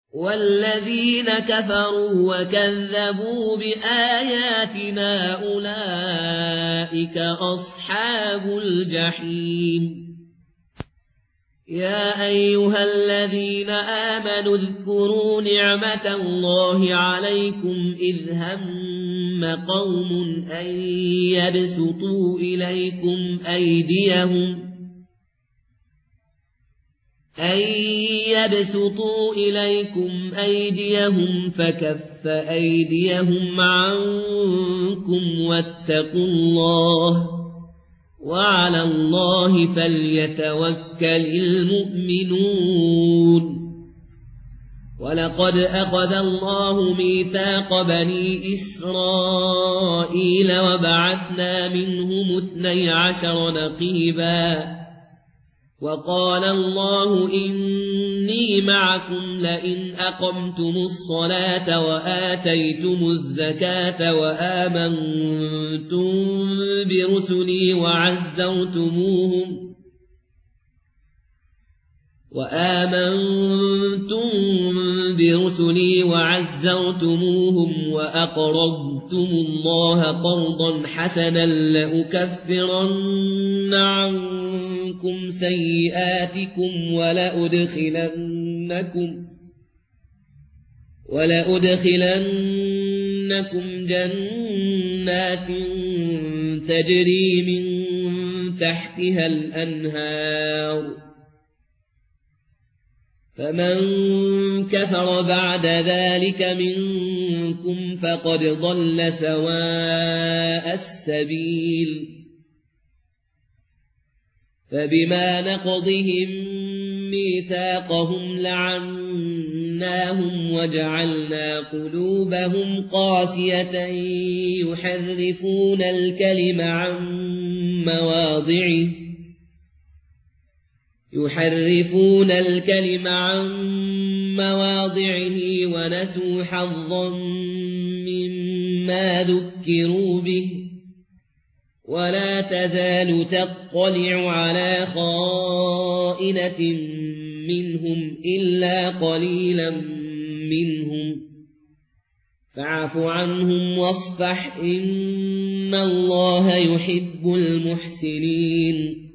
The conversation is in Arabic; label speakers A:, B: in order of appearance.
A: والذين كفروا وكذبوا بآياتنا أولئك أصحاب الجحيم. يا أيها الذين آمنوا اذكروا نعمة الله عليكم إذ هم قوم أن يبسطوا إليكم أيديهم فكف أيديهم عنكم واتقوا الله وعلى الله فليتوكل المؤمنون. ولقد أخذ الله ميثاق بني إسرائيل وبعثنا منهم 12 نقيبا وقال الله إني معكم لئن أقمتم الصلاة وآتيتم الزكاة وآمنتم برسلي وعزرتموهم وأقرضتم الله قرضا حسنا لأكفرن عنكم سيئاتكم ولأدخلنكم جنات تجري من تحتها الأنهار فمن كفر بعد ذلك منكم فقد ضل سواء السبيل. فبما نقضهم ميثاقهم لعناهم وجعلنا قلوبهم قاسية يحرفون الكلم عن مواضعه ونسوا حظا مما ذكروا به ولا تزال تطلع على خائنة منهم إلا قليلا منهم فاعف عنهم واصفح إن الله يحب المحسنين.